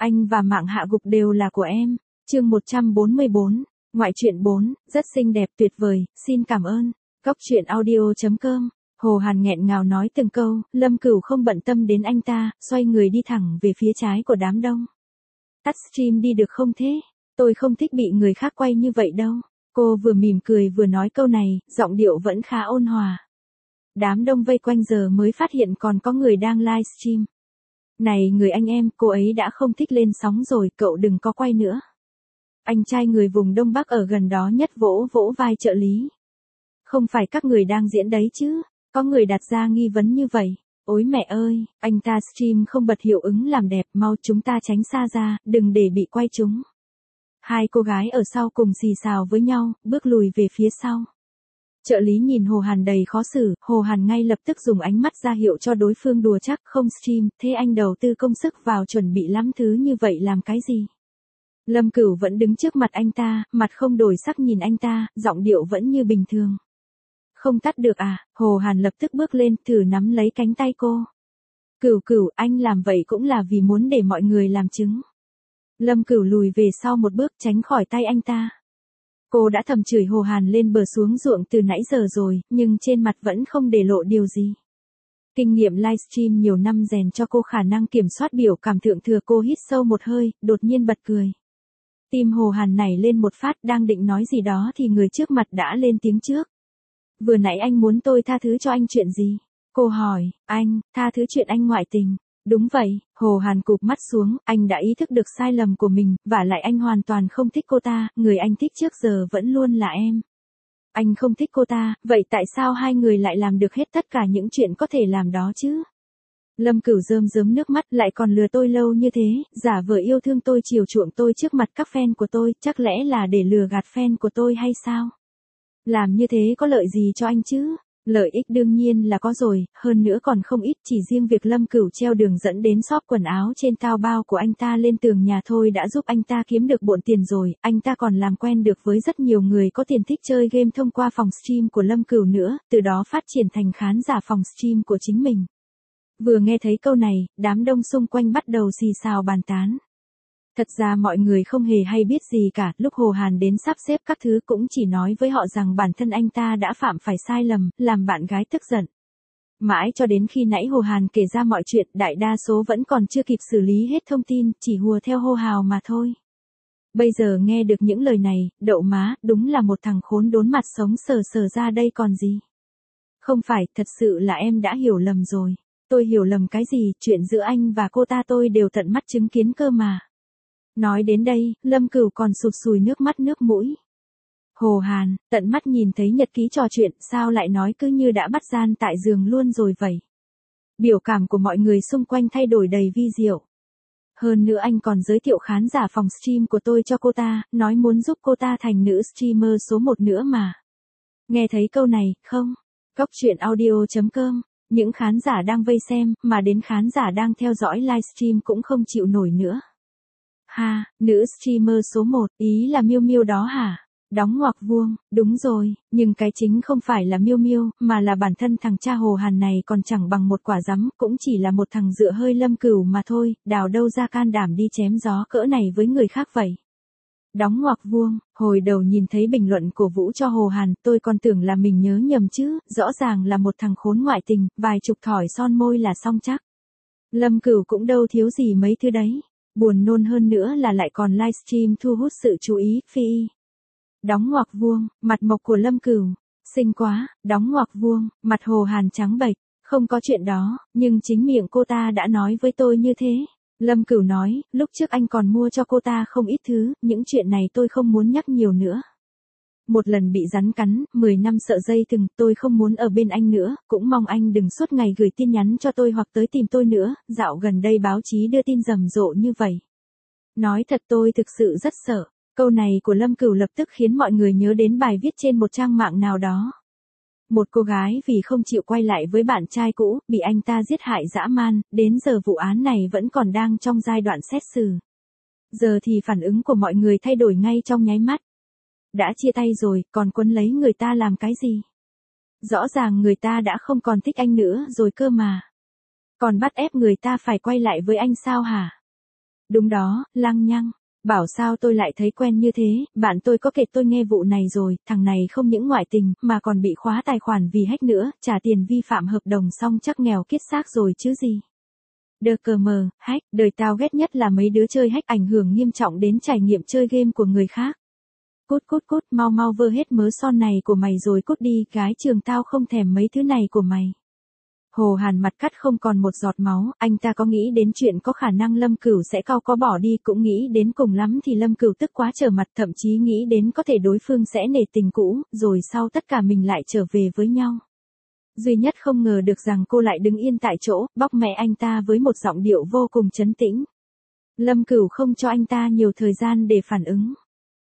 Anh và mạng hạ gục đều là của em. Chương 144, ngoại truyện 4, rất xinh đẹp tuyệt vời, xin cảm ơn. Góc truyện audio.com. Hồ Hàn nghẹn ngào nói từng câu, Lâm Cửu không bận tâm đến anh ta, xoay người đi thẳng về phía trái của đám đông. Tắt stream đi được không thế? Tôi không thích bị người khác quay như vậy đâu. Cô vừa mỉm cười vừa nói câu này, giọng điệu vẫn khá ôn hòa. Đám đông vây quanh giờ mới phát hiện còn có người đang livestream. Này người anh em, cô ấy đã không thích lên sóng rồi, cậu đừng có quay nữa. Anh trai người vùng Đông Bắc ở gần đó nhất vỗ vỗ vai trợ lý. Không phải các người đang diễn đấy chứ? Có người đặt ra nghi vấn như vậy. Ôi mẹ ơi, anh ta stream không bật hiệu ứng làm đẹp, mau chúng ta tránh xa ra, đừng để bị quay chúng. Hai cô gái ở sau cùng xì xào với nhau, bước lùi về phía sau. Trợ lý nhìn Hồ Hàn đầy khó xử, Hồ Hàn ngay lập tức dùng ánh mắt ra hiệu cho đối phương đùa chắc không stream, thế anh đầu tư công sức vào chuẩn bị lắm thứ như vậy làm cái gì? Lâm Cửu vẫn đứng trước mặt anh ta, mặt không đổi sắc nhìn anh ta, giọng điệu vẫn như bình thường. Không tắt được à? Hồ Hàn lập tức bước lên, thử nắm lấy cánh tay cô. Cửu, anh làm vậy cũng là vì muốn để mọi người làm chứng. Lâm Cửu lùi về sau một bước tránh khỏi tay anh ta. Cô đã thầm chửi Hồ Hàn lên bờ xuống ruộng từ nãy giờ rồi, nhưng trên mặt vẫn không để lộ điều gì. Kinh nghiệm livestream nhiều năm rèn cho cô khả năng kiểm soát biểu cảm thượng thừa. Cô hít sâu một hơi, đột nhiên bật cười. Tim Hồ Hàn nảy lên một phát, đang định nói gì đó thì người trước mặt đã lên tiếng trước. Vừa nãy anh muốn tôi tha thứ cho anh chuyện gì? Cô hỏi, anh, tha thứ chuyện anh ngoại tình. Đúng vậy, Hồ Hàn cụp mắt xuống, anh đã ý thức được sai lầm của mình, vả lại anh hoàn toàn không thích cô ta, người anh thích trước giờ vẫn luôn là em. Anh không thích cô ta, vậy tại sao hai người lại làm được hết tất cả những chuyện có thể làm đó chứ? Lâm Cửu rơm rớm nước mắt, lại còn lừa tôi lâu như thế, giả vờ yêu thương tôi chiều chuộng tôi trước mặt các fan của tôi, chắc lẽ là để lừa gạt fan của tôi hay sao? Làm như thế có lợi gì cho anh chứ? Lợi ích đương nhiên là có rồi, hơn nữa còn không ít, chỉ riêng việc Lâm Cửu treo đường dẫn đến shop quần áo trên Taobao của anh ta lên tường nhà thôi đã giúp anh ta kiếm được bộn tiền rồi, anh ta còn làm quen được với rất nhiều người có tiền thích chơi game thông qua phòng stream của Lâm Cửu nữa, từ đó phát triển thành khán giả phòng stream của chính mình. Vừa nghe thấy câu này, đám đông xung quanh bắt đầu xì xào bàn tán. Thật ra mọi người không hề hay biết gì cả, lúc Hồ Hàn đến sắp xếp các thứ cũng chỉ nói với họ rằng bản thân anh ta đã phạm phải sai lầm, làm bạn gái tức giận. Mãi cho đến khi nãy Hồ Hàn kể ra mọi chuyện, đại đa số vẫn còn chưa kịp xử lý hết thông tin, chỉ hùa theo hô hào mà thôi. Bây giờ nghe được những lời này, đậu má, đúng là một thằng khốn đốn mặt sống sờ sờ ra đây còn gì. Không phải, thật sự là em đã hiểu lầm rồi. Tôi hiểu lầm cái gì, chuyện giữa anh và cô ta tôi đều tận mắt chứng kiến cơ mà. Nói đến đây, Lâm Cửu còn sụt sùi nước mắt nước mũi. Hồ Hàn, tận mắt nhìn thấy nhật ký trò chuyện, sao lại nói cứ như đã bắt gian tại giường luôn rồi vậy. Biểu cảm của mọi người xung quanh thay đổi đầy vi diệu. Hơn nữa anh còn giới thiệu khán giả phòng stream của tôi cho cô ta, nói muốn giúp cô ta thành nữ streamer số 1 nữa mà. Nghe thấy câu này, không? Góc truyện audio.com. Những khán giả đang vây xem, mà đến khán giả đang theo dõi livestream cũng không chịu nổi nữa. Ha, nữ streamer số 1, ý là Miu Miu đó hả? Đóng ngoặc vuông, đúng rồi, nhưng cái chính không phải là Miu Miu, mà là bản thân thằng cha Hồ Hàn này còn chẳng bằng một quả rắm, cũng chỉ là một thằng dựa hơi Lâm Cửu mà thôi, đào đâu ra can đảm đi chém gió cỡ này với người khác vậy. Đóng ngoặc vuông, hồi đầu nhìn thấy bình luận cổ vũ cho Hồ Hàn, tôi còn tưởng là mình nhớ nhầm chứ, rõ ràng là một thằng khốn ngoại tình, vài chục thỏi son môi là xong chắc. Lâm Cửu cũng đâu thiếu gì mấy thứ đấy. Buồn nôn hơn nữa là lại còn livestream thu hút sự chú ý, phi. Đóng ngoặc vuông, mặt mộc của Lâm Cửu. Xinh quá, đóng ngoặc vuông, mặt Hồ Hàn trắng bệch. Không có chuyện đó, nhưng chính miệng cô ta đã nói với tôi như thế. Lâm Cửu nói, lúc trước anh còn mua cho cô ta không ít thứ, những chuyện này tôi không muốn nhắc nhiều nữa. Một lần bị rắn cắn, 10 năm sợ dây thừng, tôi không muốn ở bên anh nữa, cũng mong anh đừng suốt ngày gửi tin nhắn cho tôi hoặc tới tìm tôi nữa, dạo gần đây báo chí đưa tin rầm rộ như vậy. Nói thật tôi thực sự rất sợ, câu này của Lâm Cửu lập tức khiến mọi người nhớ đến bài viết trên một trang mạng nào đó. Một cô gái vì không chịu quay lại với bạn trai cũ, bị anh ta giết hại dã man, đến giờ vụ án này vẫn còn đang trong giai đoạn xét xử. Giờ thì phản ứng của mọi người thay đổi ngay trong nháy mắt. Đã chia tay rồi, còn quấn lấy người ta làm cái gì? Rõ ràng người ta đã không còn thích anh nữa rồi cơ mà. Còn bắt ép người ta phải quay lại với anh sao hả? Đúng đó, lăng nhăng. Bảo sao tôi lại thấy quen như thế, bạn tôi có kể tôi nghe vụ này rồi, thằng này không những ngoại tình, mà còn bị khóa tài khoản vì hack nữa, trả tiền vi phạm hợp đồng xong chắc nghèo kiết xác rồi chứ gì. Đờ cờ mờ, hack, đời tao ghét nhất là mấy đứa chơi hack ảnh hưởng nghiêm trọng đến trải nghiệm chơi game của người khác. Cút cút cút, mau mau vơ hết mớ son này của mày rồi cút đi, gái trường tao không thèm mấy thứ này của mày. Hồ Hàn mặt cắt không còn một giọt máu, anh ta có nghĩ đến chuyện có khả năng Lâm Cửu sẽ cau có bỏ đi, cũng nghĩ đến cùng lắm thì Lâm Cửu tức quá trở mặt, thậm chí nghĩ đến có thể đối phương sẽ nể tình cũ, rồi sau tất cả mình lại trở về với nhau. Duy nhất không ngờ được rằng cô lại đứng yên tại chỗ, bóc mẹ anh ta với một giọng điệu vô cùng trấn tĩnh. Lâm Cửu không cho anh ta nhiều thời gian để phản ứng.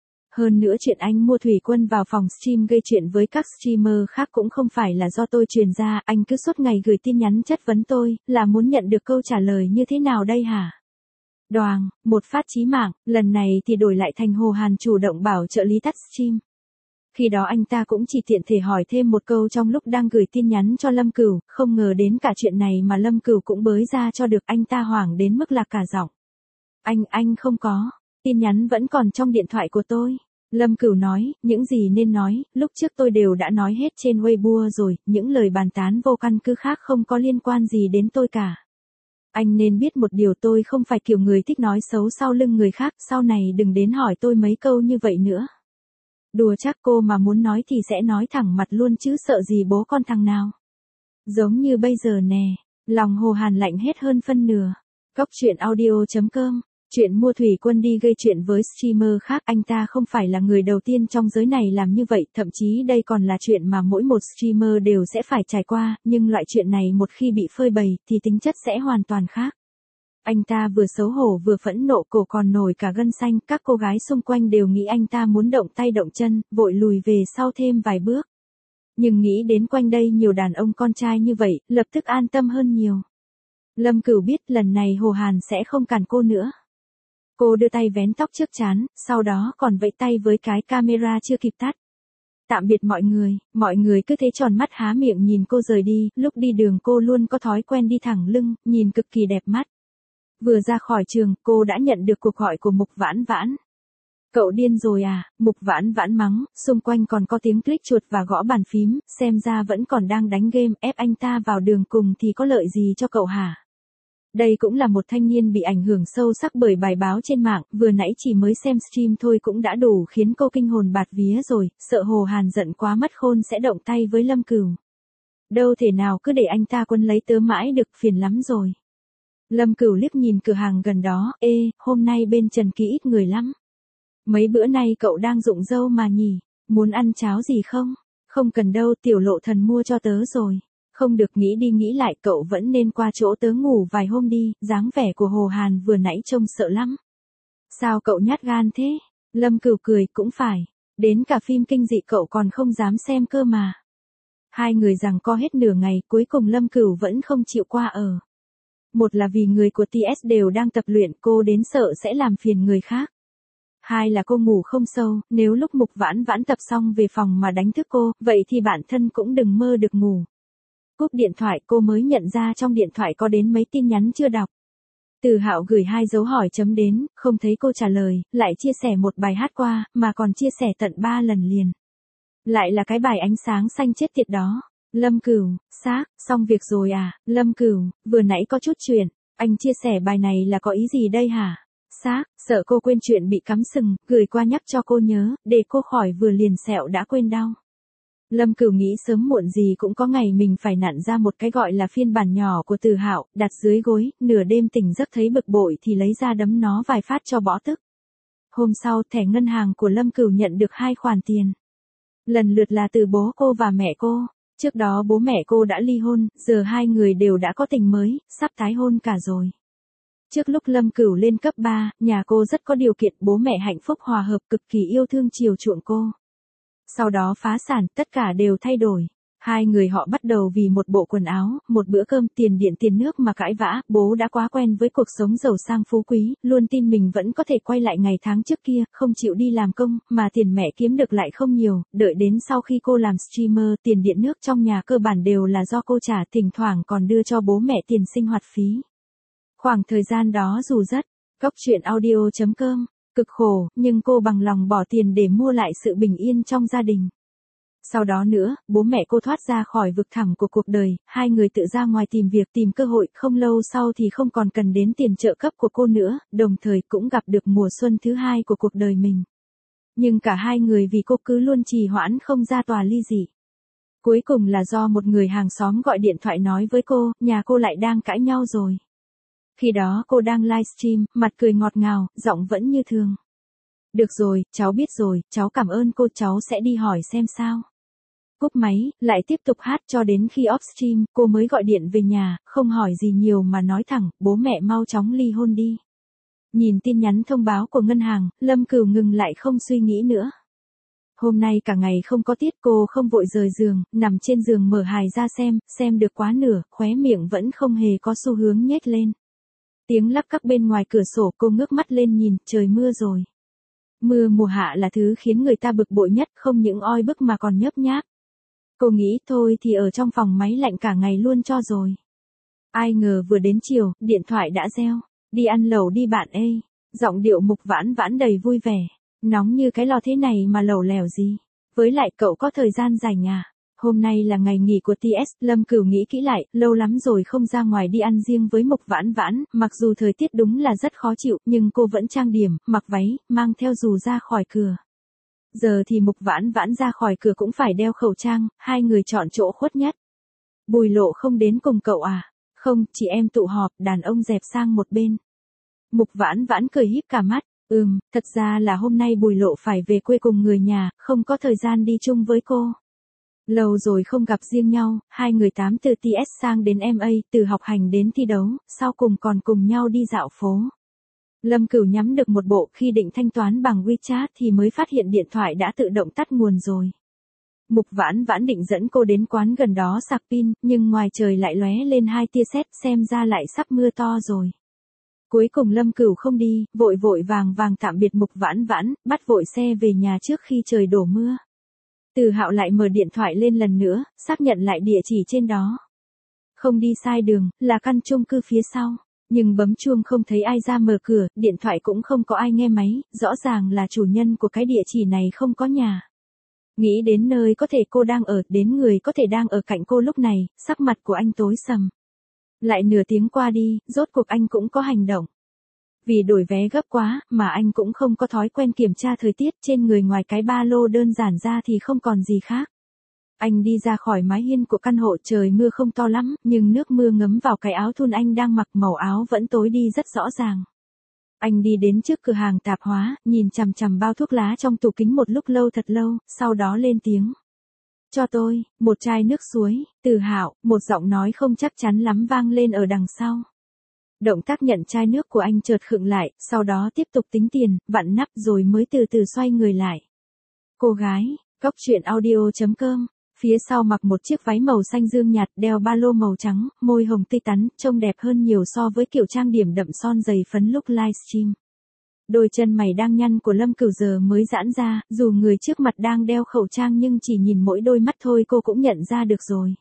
Hơn nữa chuyện anh mua thủy quân vào phòng stream gây chuyện với các streamer khác cũng không phải là do tôi truyền ra, anh cứ suốt ngày gửi tin nhắn chất vấn tôi, là muốn nhận được câu trả lời như thế nào đây hả? Đoàng, một phát chí mạng, lần này thì đổi lại thành Hồ Hàn chủ động bảo trợ lý tắt stream. Khi đó anh ta cũng chỉ tiện thể hỏi thêm một câu trong lúc đang gửi tin nhắn cho Lâm Cửu, không ngờ đến cả chuyện này mà Lâm Cửu cũng bới ra cho được, anh ta hoảng đến mức lạc cả giọng. Anh không có, tin nhắn vẫn còn trong điện thoại của tôi. Lâm Cửu nói, những gì nên nói, lúc trước tôi đều đã nói hết trên Weibo rồi, những lời bàn tán vô căn cứ khác không có liên quan gì đến tôi cả. Anh nên biết một điều, tôi không phải kiểu người thích nói xấu sau lưng người khác, sau này đừng đến hỏi tôi mấy câu như vậy nữa. Đùa chắc cô mà muốn nói thì sẽ nói thẳng mặt luôn chứ sợ gì bố con thằng nào. Giống như bây giờ nè, lòng Hồ Hàn lạnh hết hơn phân nửa. Cóc truyện audio.com. Chuyện mua thủy quân đi gây chuyện với streamer khác, anh ta không phải là người đầu tiên trong giới này làm như vậy, thậm chí đây còn là chuyện mà mỗi một streamer đều sẽ phải trải qua, nhưng loại chuyện này một khi bị phơi bày thì tính chất sẽ hoàn toàn khác. Anh ta vừa xấu hổ vừa phẫn nộ, cổ còn nổi cả gân xanh, các cô gái xung quanh đều nghĩ anh ta muốn động tay động chân, vội lùi về sau thêm vài bước. Nhưng nghĩ đến quanh đây nhiều đàn ông con trai như vậy, lập tức an tâm hơn nhiều. Lâm Cửu biết lần này Hồ Hàn sẽ không cản cô nữa. Cô đưa tay vén tóc trước trán, sau đó còn vẫy tay với cái camera chưa kịp tắt. Tạm biệt mọi người cứ thế tròn mắt há miệng nhìn cô rời đi, lúc đi đường cô luôn có thói quen đi thẳng lưng, nhìn cực kỳ đẹp mắt. Vừa ra khỏi trường, cô đã nhận được cuộc gọi của Mục Vãn Vãn. Cậu điên rồi à, Mục Vãn Vãn mắng, xung quanh còn có tiếng click chuột và gõ bàn phím, xem ra vẫn còn đang đánh game, ép anh ta vào đường cùng thì có lợi gì cho cậu hả? Đây cũng là một thanh niên bị ảnh hưởng sâu sắc bởi bài báo trên mạng, vừa nãy chỉ mới xem stream thôi cũng đã đủ khiến cô kinh hồn bạt vía rồi, sợ Hồ Hàn giận quá mất khôn sẽ động tay với Lâm Cửu. Đâu thể nào cứ để anh ta quân lấy tớ mãi được, phiền lắm rồi. Lâm Cửu liếc nhìn cửa hàng gần đó, hôm nay bên Trần Kỳ ít người lắm. Mấy bữa nay cậu đang rụng râu mà nhỉ, muốn ăn cháo gì không? Không cần đâu, Tiểu Lộ Thần mua cho tớ rồi. Không được, nghĩ đi nghĩ lại, cậu vẫn nên qua chỗ tớ ngủ vài hôm đi, dáng vẻ của Hồ Hàn vừa nãy trông sợ lắm. Sao cậu nhát gan thế? Lâm Cửu cười, cũng phải, đến cả phim kinh dị cậu còn không dám xem cơ mà. Hai người giằng co hết nửa ngày, cuối cùng Lâm Cửu vẫn không chịu qua ở. Một là vì người của TS đều đang tập luyện, cô đến sợ sẽ làm phiền người khác. Hai là cô ngủ không sâu, nếu lúc Mục Vãn Vãn tập xong về phòng mà đánh thức cô, vậy thì bản thân cũng đừng mơ được ngủ. Cúp điện thoại, cô mới nhận ra trong điện thoại có đến mấy tin nhắn chưa đọc. Từ Hạo gửi 2 dấu hỏi chấm đến, không thấy cô trả lời, lại chia sẻ một bài hát qua, mà còn chia sẻ tận 3 lần liền. Lại là cái bài ánh sáng xanh chết tiệt đó. Lâm Cửu, xác, xong việc rồi à? Lâm Cửu, vừa nãy có chút chuyện, anh chia sẻ bài này là có ý gì đây hả? Xác, sợ cô quên chuyện bị cắm sừng, gửi qua nhắc cho cô nhớ, để cô khỏi vừa liền sẹo đã quên đau. Lâm Cửu nghĩ sớm muộn gì cũng có ngày mình phải nặn ra một cái gọi là phiên bản nhỏ của Từ Hạo, đặt dưới gối, nửa đêm tỉnh giấc thấy bực bội thì lấy ra đấm nó vài phát cho bỏ tức. Hôm sau, thẻ ngân hàng của Lâm Cửu nhận được 2 khoản tiền. Lần lượt là từ bố cô và mẹ cô. Trước đó bố mẹ cô đã ly hôn, giờ hai người đều đã có tình mới, sắp tái hôn cả rồi. Trước lúc Lâm Cửu lên cấp 3, nhà cô rất có điều kiện, bố mẹ hạnh phúc hòa hợp, cực kỳ yêu thương chiều chuộng cô. Sau đó phá sản, tất cả đều thay đổi. Hai người họ bắt đầu vì một bộ quần áo, một bữa cơm, tiền điện tiền nước mà cãi vã, bố đã quá quen với cuộc sống giàu sang phú quý, luôn tin mình vẫn có thể quay lại ngày tháng trước kia, không chịu đi làm công, mà tiền mẹ kiếm được lại không nhiều, đợi đến sau khi cô làm streamer, tiền điện nước trong nhà cơ bản đều là do cô trả, thỉnh thoảng còn đưa cho bố mẹ tiền sinh hoạt phí. Khoảng thời gian đó dù rất Cóc truyện audio.com, cực khổ, nhưng cô bằng lòng bỏ tiền để mua lại sự bình yên trong gia đình. Sau đó nữa, bố mẹ cô thoát ra khỏi vực thẳm của cuộc đời, hai người tự ra ngoài tìm việc tìm cơ hội, không lâu sau thì không còn cần đến tiền trợ cấp của cô nữa, đồng thời cũng gặp được mùa xuân thứ hai của cuộc đời mình. Nhưng cả hai người vì cô cứ luôn trì hoãn không ra tòa ly dị. Cuối cùng là do một người hàng xóm gọi điện thoại nói với cô, nhà cô lại đang cãi nhau rồi. Khi đó cô đang livestream, mặt cười ngọt ngào, giọng vẫn như thường. Được rồi, cháu biết rồi, cháu cảm ơn cô, cháu sẽ đi hỏi xem sao. Cúp máy, lại tiếp tục hát cho đến khi off stream, cô mới gọi điện về nhà, không hỏi gì nhiều mà nói thẳng, bố mẹ mau chóng ly hôn đi. Nhìn tin nhắn thông báo của ngân hàng, Lâm Cửu ngừng lại không suy nghĩ nữa. Hôm nay cả ngày không có tiết, cô không vội rời giường, nằm trên giường mở hài ra xem được quá nửa, khóe miệng vẫn không hề có xu hướng nhếch lên. Tiếng lắc cắc bên ngoài cửa sổ, cô ngước mắt lên nhìn, trời mưa rồi. Mưa mùa hạ là thứ khiến người ta bực bội nhất, không những oi bức mà còn nhớp nháp. Cô nghĩ thôi thì ở trong phòng máy lạnh cả ngày luôn cho rồi. Ai ngờ vừa đến chiều, điện thoại đã reo. Đi ăn lẩu đi bạn ơi. Giọng điệu Mục Vãn Vãn đầy vui vẻ. Nóng như cái lò thế này mà lẩu lèo gì. Với lại cậu có thời gian rảnh à? Hôm nay là ngày nghỉ của TS, Lâm Cửu nghĩ kỹ lại, lâu lắm rồi không ra ngoài đi ăn riêng với Mục Vãn Vãn, mặc dù thời tiết đúng là rất khó chịu, nhưng cô vẫn trang điểm, mặc váy, mang theo dù ra khỏi cửa. Giờ thì Mục Vãn Vãn ra khỏi cửa cũng phải đeo khẩu trang, hai người chọn chỗ khuất nhất. Bùi Lộ không đến cùng cậu à? Không, chị em tụ họp, đàn ông dẹp sang một bên. Mục Vãn Vãn cười híp cả mắt, thật ra là hôm nay Bùi Lộ phải về quê cùng người nhà, không có thời gian đi chung với cô. Lâu rồi không gặp riêng nhau, hai người tám từ TS sang đến MA, từ học hành đến thi đấu, sau cùng còn cùng nhau đi dạo phố. Lâm Cửu nhắm được một bộ, khi định thanh toán bằng WeChat thì mới phát hiện điện thoại đã tự động tắt nguồn rồi. Mục Vãn Vãn định dẫn cô đến quán gần đó sạc pin, nhưng ngoài trời lại lóe lên hai tia sét, xem ra lại sắp mưa to rồi. Cuối cùng Lâm Cửu không đi, vội vội vàng vàng tạm biệt Mục Vãn Vãn, bắt vội xe về nhà trước khi trời đổ mưa. Từ Hạo lại mở điện thoại lên lần nữa, xác nhận lại địa chỉ trên đó. Không đi sai đường, là căn chung cư phía sau. Nhưng bấm chuông không thấy ai ra mở cửa, điện thoại cũng không có ai nghe máy, rõ ràng là chủ nhân của cái địa chỉ này không có nhà. Nghĩ đến nơi có thể cô đang ở, đến người có thể đang ở cạnh cô lúc này, sắc mặt của anh tối sầm. Lại nửa tiếng qua đi, rốt cuộc anh cũng có hành động. Vì đổi vé gấp quá, mà anh cũng không có thói quen kiểm tra thời tiết, trên người ngoài cái ba lô đơn giản ra thì không còn gì khác. Anh đi ra khỏi mái hiên của căn hộ, trời mưa không to lắm, nhưng nước mưa ngấm vào cái áo thun anh đang mặc, màu áo vẫn tối đi rất rõ ràng. Anh đi đến trước cửa hàng tạp hóa, nhìn chằm chằm bao thuốc lá trong tủ kính một lúc lâu thật lâu, sau đó lên tiếng. Cho tôi, một chai nước suối, Từ Hạo, một giọng nói không chắc chắn lắm vang lên ở đằng sau. Động tác nhận chai nước của anh chợt khựng lại, sau đó tiếp tục tính tiền, vặn nắp rồi mới từ từ xoay người lại. Cô gái, Cóc truyện audio.com. Phía sau mặc một chiếc váy màu xanh dương nhạt, đeo ba lô màu trắng, môi hồng tươi tắn, trông đẹp hơn nhiều so với kiểu trang điểm đậm son dày phấn lúc livestream. Đôi chân mày đang nhăn của Lâm Cửu giờ mới giãn ra, dù người trước mặt đang đeo khẩu trang nhưng chỉ nhìn mỗi đôi mắt thôi cô cũng nhận ra được rồi.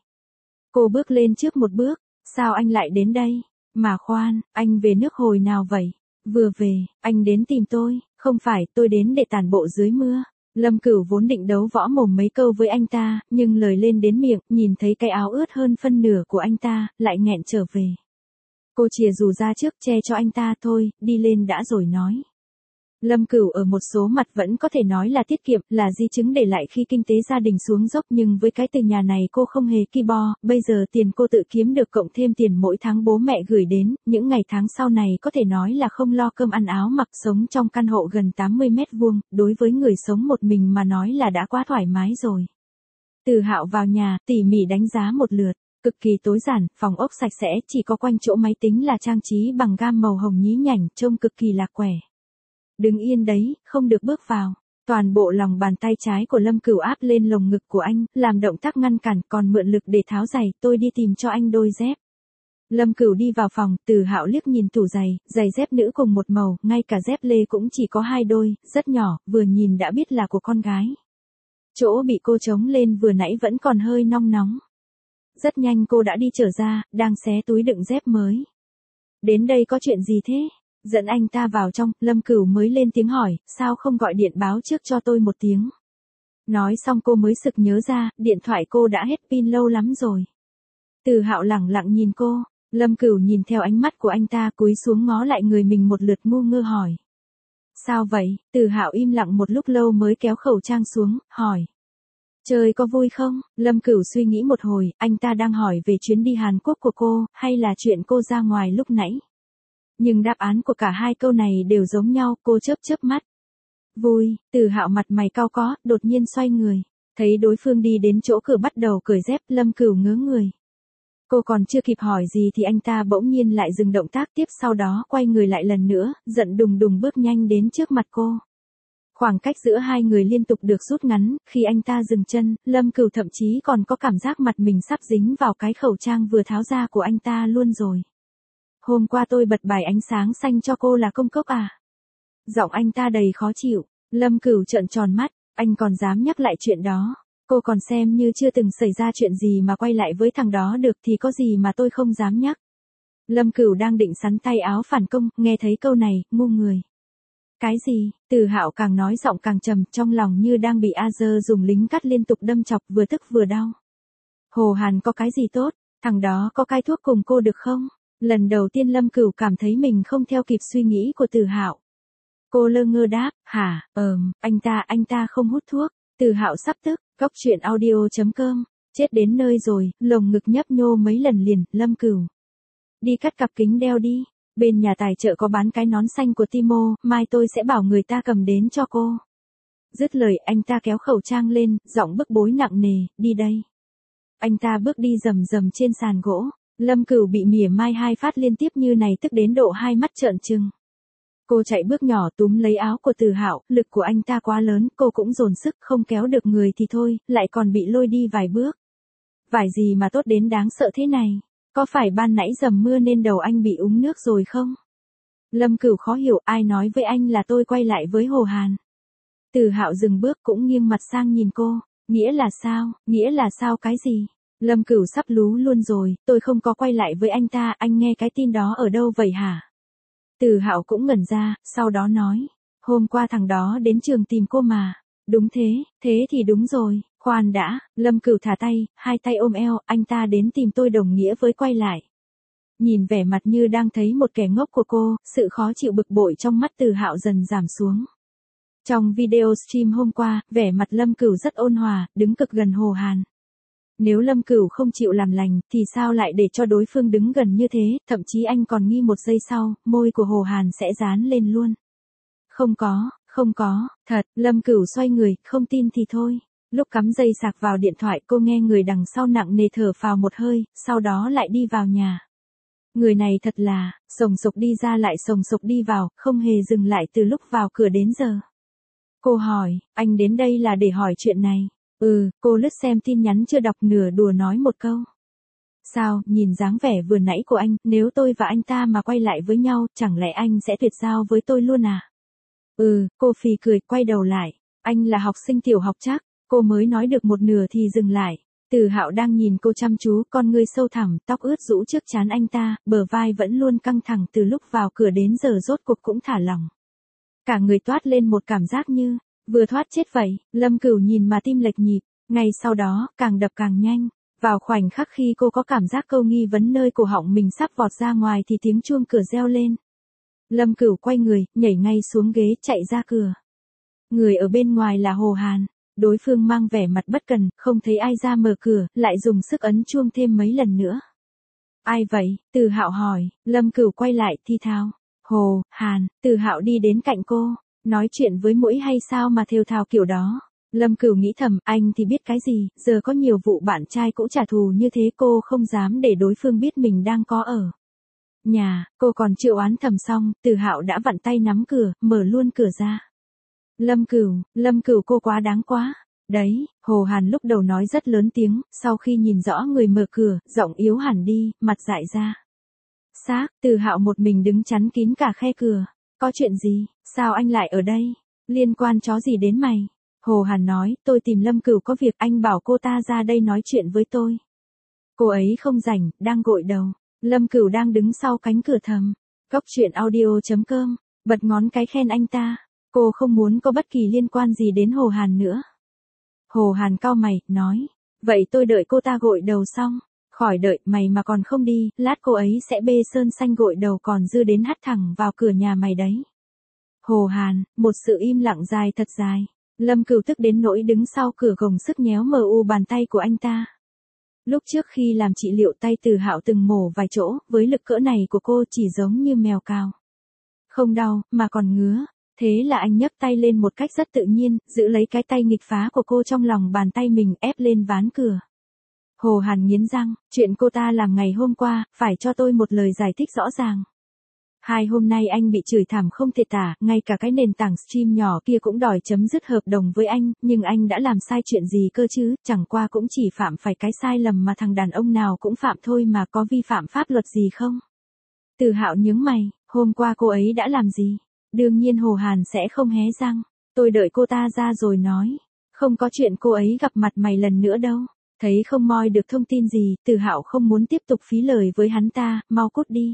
Cô bước lên trước một bước, sao anh lại đến đây? Mà khoan, anh về nước hồi nào vậy? Vừa về, anh đến tìm tôi, không phải, tôi đến để tản bộ dưới mưa. Lâm Cửu vốn định đấu võ mồm mấy câu với anh ta, nhưng lời lên đến miệng, nhìn thấy cái áo ướt hơn phân nửa của anh ta, lại nghẹn trở về. Cô chìa dù ra trước che cho anh ta, thôi, đi lên đã rồi nói. Lâm Cửu ở một số mặt vẫn có thể nói là tiết kiệm, là di chứng để lại khi kinh tế gia đình xuống dốc, nhưng với cái từ nhà này cô không hề ki bo, bây giờ tiền cô tự kiếm được cộng thêm tiền mỗi tháng bố mẹ gửi đến, những ngày tháng sau này có thể nói là không lo cơm ăn áo mặc, sống trong căn hộ gần 80 mét vuông, đối với người sống một mình mà nói là đã quá thoải mái rồi. Từ Hạo vào nhà, tỉ mỉ đánh giá một lượt. Cực kỳ tối giản, phòng ốc sạch sẽ, chỉ có quanh chỗ máy tính là trang trí bằng gam màu hồng nhí nhảnh, trông cực kỳ lạc quẻ. Đứng yên đấy, không được bước vào. Toàn bộ lòng bàn tay trái của Lâm Cửu áp lên lồng ngực của anh, làm động tác ngăn cản, còn mượn lực để tháo giày, tôi đi tìm cho anh đôi dép. Lâm Cửu đi vào phòng, Từ Hạo liếc nhìn tủ giày, giày dép nữ cùng một màu, ngay cả dép lê cũng chỉ có 2 đôi, rất nhỏ, vừa nhìn đã biết là của con gái. Chỗ bị cô trống lên vừa nãy vẫn còn hơi nong nóng. Rất nhanh cô đã đi trở ra, đang xé túi đựng dép mới. Đến đây có chuyện gì thế? Dẫn anh ta vào trong, Lâm Cửu mới lên tiếng hỏi, sao không gọi điện báo trước cho tôi một tiếng. Nói xong cô mới sực nhớ ra, điện thoại cô đã hết pin lâu lắm rồi. Từ Hạo lẳng lặng nhìn cô, Lâm Cửu nhìn theo ánh mắt của anh ta cúi xuống ngó lại người mình một lượt ngu ngơ hỏi. Sao vậy? Từ Hạo im lặng một lúc lâu mới kéo khẩu trang xuống, hỏi. Chơi có vui không? Lâm Cửu suy nghĩ một hồi, anh ta đang hỏi về chuyến đi Hàn Quốc của cô, hay là chuyện cô ra ngoài lúc nãy. Nhưng đáp án của cả hai câu này đều giống nhau, cô chớp chớp mắt. Vui, Từ Hạo mặt mày cau có, đột nhiên xoay người. Thấy đối phương đi đến chỗ cửa bắt đầu cởi dép, Lâm Cửu ngớ người. Cô còn chưa kịp hỏi gì thì anh ta bỗng nhiên lại dừng động tác tiếp, sau đó quay người lại lần nữa, giận đùng đùng bước nhanh đến trước mặt cô. Khoảng cách giữa hai người liên tục được rút ngắn, khi anh ta dừng chân, Lâm Cửu thậm chí còn có cảm giác mặt mình sắp dính vào cái khẩu trang vừa tháo ra của anh ta luôn rồi. Hôm qua tôi bật bài ánh sáng xanh cho cô là công cốc à? Giọng anh ta đầy khó chịu, Lâm Cửu trợn tròn mắt, anh còn dám nhắc lại chuyện đó. Cô còn xem như chưa từng xảy ra chuyện gì mà quay lại với thằng đó được thì có gì mà tôi không dám nhắc. Lâm Cửu đang định sắn tay áo phản công, nghe thấy câu này, ngu người. Cái gì? Từ Hạo càng nói giọng càng trầm, trong lòng như đang bị A-dơ dùng lính cắt liên tục đâm chọc, vừa tức vừa đau. Hồ Hàn có cái gì tốt, thằng đó có cai thuốc cùng cô được không? Lần đầu tiên Lâm Cửu cảm thấy mình không theo kịp suy nghĩ của Từ Hạo. Cô lơ ngơ đáp, hả, anh ta không hút thuốc. Từ Hạo sắp tức, góc chuyện audio.com, chết đến nơi rồi, lồng ngực nhấp nhô mấy lần liền, Lâm Cửu. Đi cắt cặp kính đeo đi, bên nhà tài trợ có bán cái nón xanh của Timo, mai tôi sẽ bảo người ta cầm đến cho cô. Dứt lời anh ta kéo khẩu trang lên, giọng bức bối nặng nề, đi đây. Anh ta bước đi rầm rầm trên sàn gỗ, Lâm Cửu bị mỉa mai hai phát liên tiếp như này tức đến độ hai mắt trợn trừng. Cô chạy bước nhỏ túm lấy áo của Từ Hạo, lực của anh ta quá lớn, cô cũng dồn sức, không kéo được người thì thôi, lại còn bị lôi đi vài bước. Vải gì mà tốt đến đáng sợ thế này? Có phải ban nãy dầm mưa nên đầu anh bị úng nước rồi không? Lâm Cửu khó hiểu, ai nói với anh là tôi quay lại với Hồ Hàn? Từ Hạo dừng bước cũng nghiêng mặt sang nhìn cô, nghĩa là sao cái gì? Lâm Cửu sắp lú luôn rồi, tôi không có quay lại với anh ta, anh nghe cái tin đó ở đâu vậy hả? Từ Hạo cũng ngẩn ra, sau đó nói, hôm qua thằng đó đến trường tìm cô mà. Đúng thế thì đúng rồi, khoan đã, Lâm Cửu thả tay, hai tay ôm eo, anh ta đến tìm tôi đồng nghĩa với quay lại. Nhìn vẻ mặt như đang thấy một kẻ ngốc của cô, sự khó chịu bực bội trong mắt Từ Hạo dần giảm xuống. Trong video stream hôm qua, vẻ mặt Lâm Cửu rất ôn hòa, đứng cực gần Hồ Hàn. Nếu Lâm Cửu không chịu làm lành, thì sao lại để cho đối phương đứng gần như thế, thậm chí anh còn nghi một giây sau, môi của Hồ Hàn sẽ dán lên luôn. Không có, thật, Lâm Cửu xoay người, không tin thì thôi. Lúc cắm dây sạc vào điện thoại cô nghe người đằng sau nặng nề thở phào một hơi, sau đó lại đi vào nhà. Người này thật là, sồng sộc đi ra lại sồng sộc đi vào, không hề dừng lại từ lúc vào cửa đến giờ. Cô hỏi, anh đến đây là để hỏi chuyện này. Cô lướt xem tin nhắn chưa đọc nửa đùa nói một câu. Sao, nhìn dáng vẻ vừa nãy của anh, nếu tôi và anh ta mà quay lại với nhau, chẳng lẽ anh sẽ tuyệt giao với tôi luôn à? Cô phì cười, quay đầu lại. Anh là học sinh tiểu học chắc, cô mới nói được một nửa thì dừng lại. Từ Hạo đang nhìn cô chăm chú, con ngươi sâu thẳm, tóc ướt rũ trước trán anh ta, bờ vai vẫn luôn căng thẳng từ lúc vào cửa đến giờ rốt cuộc cũng thả lỏng. Cả người toát lên một cảm giác như vừa thoát chết vậy. Lâm Cửu nhìn mà tim lệch nhịp, ngay sau đó, càng đập càng nhanh. Vào khoảnh khắc khi cô có cảm giác câu nghi vấn nơi cổ họng mình sắp vọt ra ngoài thì tiếng chuông cửa reo lên. Lâm Cửu quay người, nhảy ngay xuống ghế, chạy ra cửa. Người ở bên ngoài là Hồ Hàn. Đối phương mang vẻ mặt bất cần, không thấy ai ra mở cửa, lại dùng sức ấn chuông thêm mấy lần nữa. Ai vậy? Từ Hạo hỏi. Lâm Cửu quay lại, thi thào. Hồ Hàn. Từ Hạo đi đến cạnh cô. Nói chuyện với mũi hay sao mà thều thào kiểu đó? Lâm Cửu nghĩ thầm, anh thì biết cái gì, giờ có nhiều vụ bạn trai cũ trả thù như thế, cô không dám để đối phương biết mình đang có ở nhà. Cô còn chưa oán thầm xong, Từ Hạo đã vặn tay nắm cửa, mở luôn cửa ra. Lâm Cửu cô quá đáng quá. Đấy, Hồ Hàn lúc đầu nói rất lớn tiếng, sau khi nhìn rõ người mở cửa, giọng yếu hẳn đi, mặt dại ra. Xác, Từ Hạo một mình đứng chắn kín cả khe cửa. Có chuyện gì, sao anh lại ở đây? Liên quan chó gì đến mày? Hồ Hàn nói, tôi tìm Lâm Cửu có việc, anh bảo cô ta ra đây nói chuyện với tôi. Cô ấy không rảnh, đang gội đầu. Lâm Cửu đang đứng sau cánh cửa thầm. Cốc truyện audio.com, bật ngón cái khen anh ta. Cô không muốn có bất kỳ liên quan gì đến Hồ Hàn nữa. Hồ Hàn cau mày, nói. Vậy tôi đợi cô ta gội đầu xong. Khỏi đợi, mày mà còn không đi, lát cô ấy sẽ bê sơn xanh gội đầu còn dư đến hắt thẳng vào cửa nhà mày đấy. Hồ Hàn, một sự im lặng dài thật dài. Lâm Cửu tức đến nỗi đứng sau cửa gồng sức nhéo mờ u bàn tay của anh ta. Lúc trước khi làm trị liệu tay Từ Hạo từng mổ vài chỗ, với lực cỡ này của cô chỉ giống như mèo cào. Không đau, mà còn ngứa. Thế là anh nhấc tay lên một cách rất tự nhiên, giữ lấy cái tay nghịch phá của cô trong lòng bàn tay mình ép lên ván cửa. Hồ Hàn nghiến răng, chuyện cô ta làm ngày hôm qua, phải cho tôi một lời giải thích rõ ràng. 2 hôm nay anh bị chửi thảm không thể tả, ngay cả cái nền tảng stream nhỏ kia cũng đòi chấm dứt hợp đồng với anh, nhưng anh đã làm sai chuyện gì cơ chứ, chẳng qua cũng chỉ phạm phải cái sai lầm mà thằng đàn ông nào cũng phạm thôi mà có vi phạm pháp luật gì không? Từ Hạo nhướng mày, hôm qua cô ấy đã làm gì? Đương nhiên Hồ Hàn sẽ không hé răng, tôi đợi cô ta ra rồi nói, không có chuyện cô ấy gặp mặt mày lần nữa đâu. Thấy không moi được thông tin gì, Từ Hạo không muốn tiếp tục phí lời với hắn ta, mau cút đi.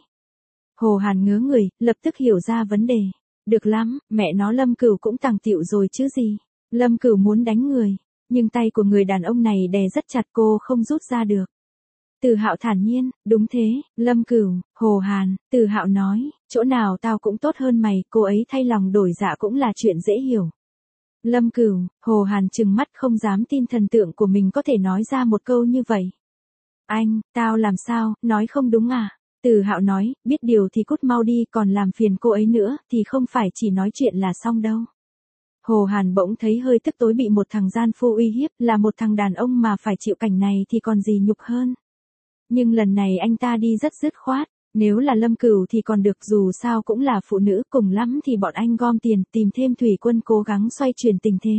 Hồ Hàn ngớ người, lập tức hiểu ra vấn đề. Được lắm, mẹ nó Lâm Cửu cũng tàng tiệu rồi chứ gì. Lâm Cửu muốn đánh người, nhưng tay của người đàn ông này đè rất chặt cô không rút ra được. Từ Hạo thản nhiên, đúng thế, Lâm Cửu, Hồ Hàn, Từ Hạo nói, chỗ nào tao cũng tốt hơn mày, cô ấy thay lòng đổi dạ cũng là chuyện dễ hiểu. Lâm Cửu, Hồ Hàn trừng mắt không dám tin thần tượng của mình có thể nói ra một câu như vậy. Anh, tao làm sao, nói không đúng à? Từ Hạo nói, biết điều thì cút mau đi, còn làm phiền cô ấy nữa, thì không phải chỉ nói chuyện là xong đâu. Hồ Hàn bỗng thấy hơi tức tối bị một thằng gian phu uy hiếp, là một thằng đàn ông mà phải chịu cảnh này thì còn gì nhục hơn. Nhưng lần này anh ta đi rất dứt khoát, nếu là Lâm Cửu thì còn được, dù sao cũng là phụ nữ, cùng lắm thì bọn anh gom tiền, tìm thêm thủy quân cố gắng xoay chuyển tình thế.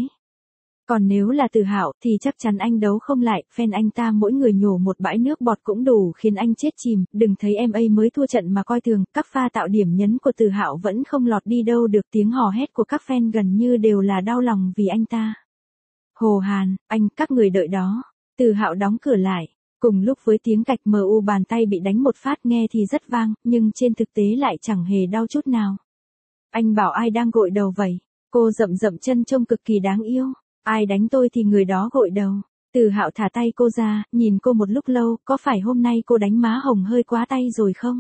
Còn nếu là Từ Hạo thì chắc chắn anh đấu không lại, fan anh ta mỗi người nhổ một bãi nước bọt cũng đủ khiến anh chết chìm, đừng thấy em ấy mới thua trận mà coi thường, các pha tạo điểm nhấn của Từ Hạo vẫn không lọt đi đâu được, tiếng hò hét của các fan gần như đều là đau lòng vì anh ta. Hồ Hàn, anh, các người đợi đó. Từ Hạo đóng cửa lại, cùng lúc với tiếng cạch mu bàn tay bị đánh một phát nghe thì rất vang, nhưng trên thực tế lại chẳng hề đau chút nào. Anh bảo ai đang gội đầu vậy? Cô rậm rậm chân trông cực kỳ đáng yêu. Ai đánh tôi thì người đó gội đầu. Từ Hạo thả tay cô ra, nhìn cô một lúc lâu, có phải hôm nay cô đánh má hồng hơi quá tay rồi không?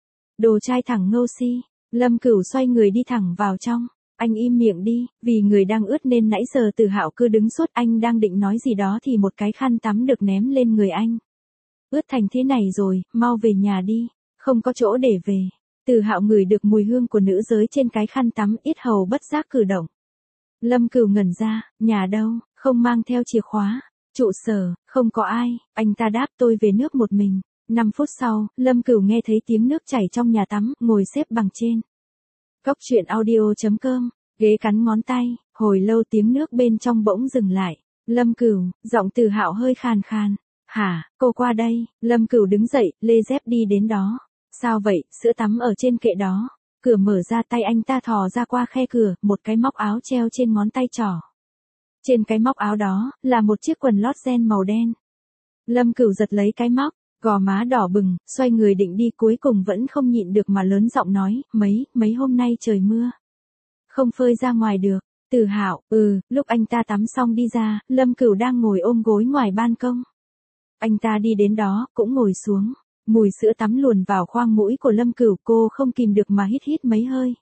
Đồ trai thẳng ngâu si. Lâm Cửu xoay người đi thẳng vào trong. Anh im miệng đi, vì người đang ướt nên nãy giờ Từ Hạo cứ đứng suốt, anh đang định nói gì đó thì một cái khăn tắm được ném lên người anh. Ướt thành thế này rồi, mau về nhà đi, không có chỗ để về. Từ Hạo ngửi được mùi hương của nữ giới trên cái khăn tắm, yết hầu bất giác cử động. Lâm Cửu ngẩn ra, nhà đâu, không mang theo chìa khóa. Trụ sở, không có ai, anh ta đáp, tôi về nước một mình. 5 phút sau, Lâm Cửu nghe thấy tiếng nước chảy trong nhà tắm, ngồi xếp bằng trên. Cốc truyện audio.com, ghế cắn ngón tay, hồi lâu tiếng nước bên trong bỗng dừng lại. Lâm Cửu, giọng Từ Hạo hơi khàn khàn. Hả, cô qua đây. Lâm Cửu đứng dậy, lê dép đi đến đó. Sao vậy, sữa tắm ở trên kệ đó. Cửa mở ra, tay anh ta thò ra qua khe cửa, một cái móc áo treo trên ngón tay trỏ. Trên cái móc áo đó, là một chiếc quần lót ren màu đen. Lâm Cửu giật lấy cái móc, gò má đỏ bừng, xoay người định đi, cuối cùng vẫn không nhịn được mà lớn giọng nói, mấy hôm nay trời mưa. Không phơi ra ngoài được. Từ Hạo, lúc anh ta tắm xong đi ra, Lâm Cửu đang ngồi ôm gối ngoài ban công. Anh ta đi đến đó, cũng ngồi xuống. Mùi sữa tắm luồn vào khoang mũi của Lâm Cửu, cô không kìm được mà hít mấy hơi.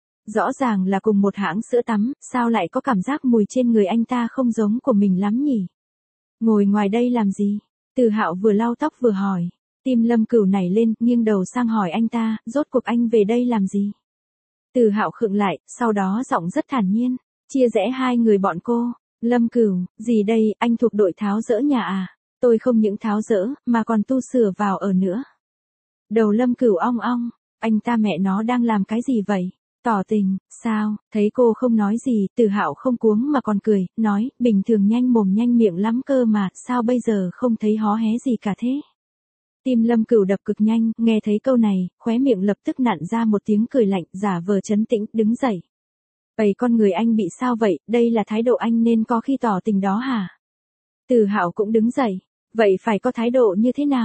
Rõ ràng là cùng một hãng sữa tắm, sao lại có cảm giác mùi trên người anh ta không giống của mình lắm nhỉ? Ngồi ngoài đây làm gì? Từ Hạo vừa lau tóc vừa hỏi. Tim Lâm Cửu nảy lên, nghiêng đầu sang hỏi anh ta, rốt cuộc anh về đây làm gì? Từ Hạo khựng lại, sau đó giọng rất thản nhiên, chia rẽ hai người bọn cô. Lâm Cửu, gì đây, anh thuộc đội tháo dỡ nhà à? Tôi không những tháo dỡ, mà còn tu sửa vào ở nữa. Đầu Lâm Cửu ong ong, anh ta mẹ nó đang làm cái gì vậy? Tỏ tình, sao? Thấy cô không nói gì, Từ Hạo không cuống mà còn cười, nói, bình thường nhanh mồm nhanh miệng lắm cơ mà, sao bây giờ không thấy hó hé gì cả thế? Tim Lâm Cửu đập cực nhanh, nghe thấy câu này, khóe miệng lập tức nặn ra một tiếng cười lạnh, giả vờ trấn tĩnh, đứng dậy. Vậy con người anh bị sao vậy, đây là thái độ anh nên có khi tỏ tình đó hả? Từ Hạo cũng đứng dậy, vậy phải có thái độ như thế nào?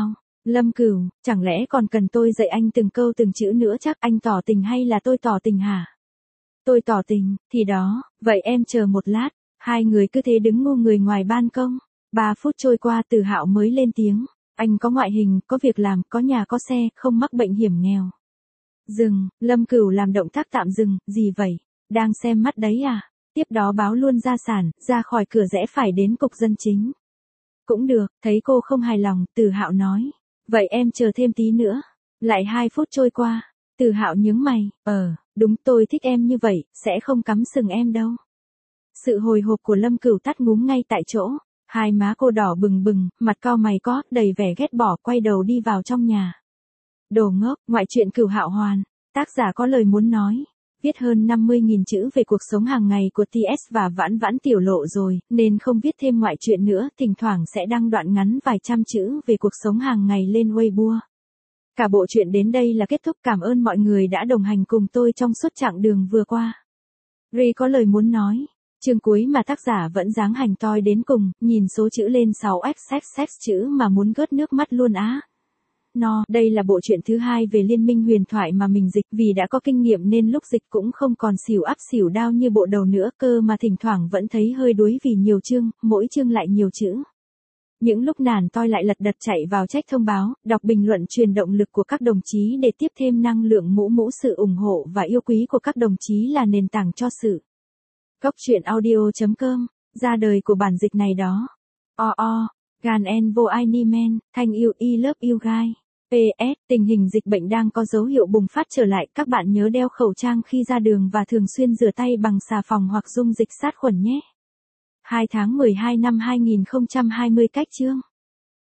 Lâm Cửu, chẳng lẽ còn cần tôi dạy anh từng câu từng chữ nữa chắc anh tỏ tình hay là tôi tỏ tình hả? Tôi tỏ tình, thì đó, vậy em chờ một lát. Hai người cứ thế đứng ngu người ngoài ban công. 3 phút trôi qua Từ Hạo mới lên tiếng. Anh có ngoại hình, có việc làm, có nhà có xe, không mắc bệnh hiểm nghèo. Dừng, Lâm Cửu làm động tác tạm dừng, gì vậy? Đang xem mắt đấy à? Tiếp đó báo luôn gia sản, ra khỏi cửa rẽ phải đến cục dân chính. Cũng được, thấy cô không hài lòng, Từ Hạo nói. Vậy em chờ thêm tí nữa. Lại 2 phút trôi qua. Từ Hạo nhướng mày, đúng tôi thích em như vậy, sẽ không cắm sừng em đâu. Sự hồi hộp của Lâm Cửu tắt ngúm ngay tại chỗ. Hai má cô đỏ bừng bừng, mặt cau mày cót đầy vẻ ghét bỏ, quay đầu đi vào trong nhà. Đồ ngốc, ngoại truyện Cửu Hạo Hoàn. Tác giả có lời muốn nói. Viết hơn 50.000 chữ về cuộc sống hàng ngày của TS và vãn vãn tiểu lộ rồi, nên không viết thêm ngoại truyện nữa, thỉnh thoảng sẽ đăng đoạn ngắn vài trăm chữ về cuộc sống hàng ngày lên Weibo. Cả bộ truyện đến đây là kết thúc, cảm ơn mọi người đã đồng hành cùng tôi trong suốt chặng đường vừa qua. Ri có lời muốn nói. Chương cuối mà tác giả vẫn dáng hành toi đến cùng, nhìn số chữ lên 6xxx chữ mà muốn gớt nước mắt luôn á. Đây là bộ truyện thứ 2 về Liên minh huyền thoại mà mình dịch, vì đã có kinh nghiệm nên lúc dịch cũng không còn xỉu ắp xỉu đao như bộ đầu nữa cơ, mà thỉnh thoảng vẫn thấy hơi đuối vì nhiều chương, mỗi chương lại nhiều chữ. Những lúc nản toi lại lật đật chạy vào check thông báo, đọc bình luận truyền động lực của các đồng chí để tiếp thêm năng lượng. Sự ủng hộ và yêu quý của các đồng chí là nền tảng cho sự Góc truyện audio.com, ra đời của bản dịch này đó. Gan en vô ai ni men, thanh yêu I love you guys. PS, tình hình dịch bệnh đang có dấu hiệu bùng phát trở lại, các bạn nhớ đeo khẩu trang khi ra đường và thường xuyên rửa tay bằng xà phòng hoặc dung dịch sát khuẩn nhé. 2 tháng 12 năm 2020 cách chương.